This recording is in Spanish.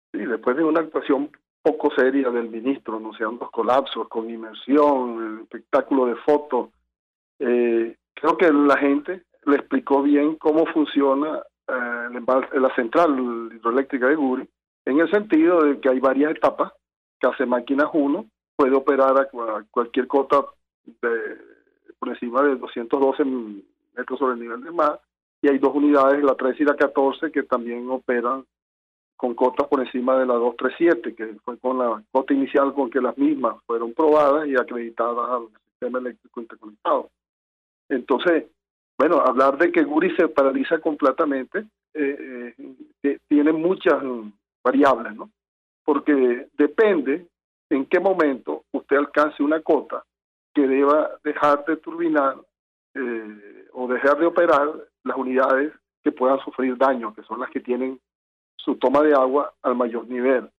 Sí, después de una actuación poco seria del ministro, anunciando los colapsos con inmersión, el espectáculo de fotos, creo que la gente le explicó bien cómo funciona la central hidroeléctrica de Guri, en el sentido de que hay varias etapas que hace máquinas 1, puede operar a cualquier cota de, por encima de 212 metros sobre el nivel del mar, y hay dos unidades, la 13 y la 14, que también operan con cotas por encima de la 237, que fue con la cota inicial con que las mismas fueron probadas y acreditadas al sistema eléctrico interconectado. Entonces, bueno, hablar de que Guri se paraliza completamente tiene muchas variables, ¿no? Porque depende en qué momento usted alcance una cota que deba dejar de turbinar o dejar de operar las unidades que puedan sufrir daño, que son las que tienen su toma de agua al mayor nivel.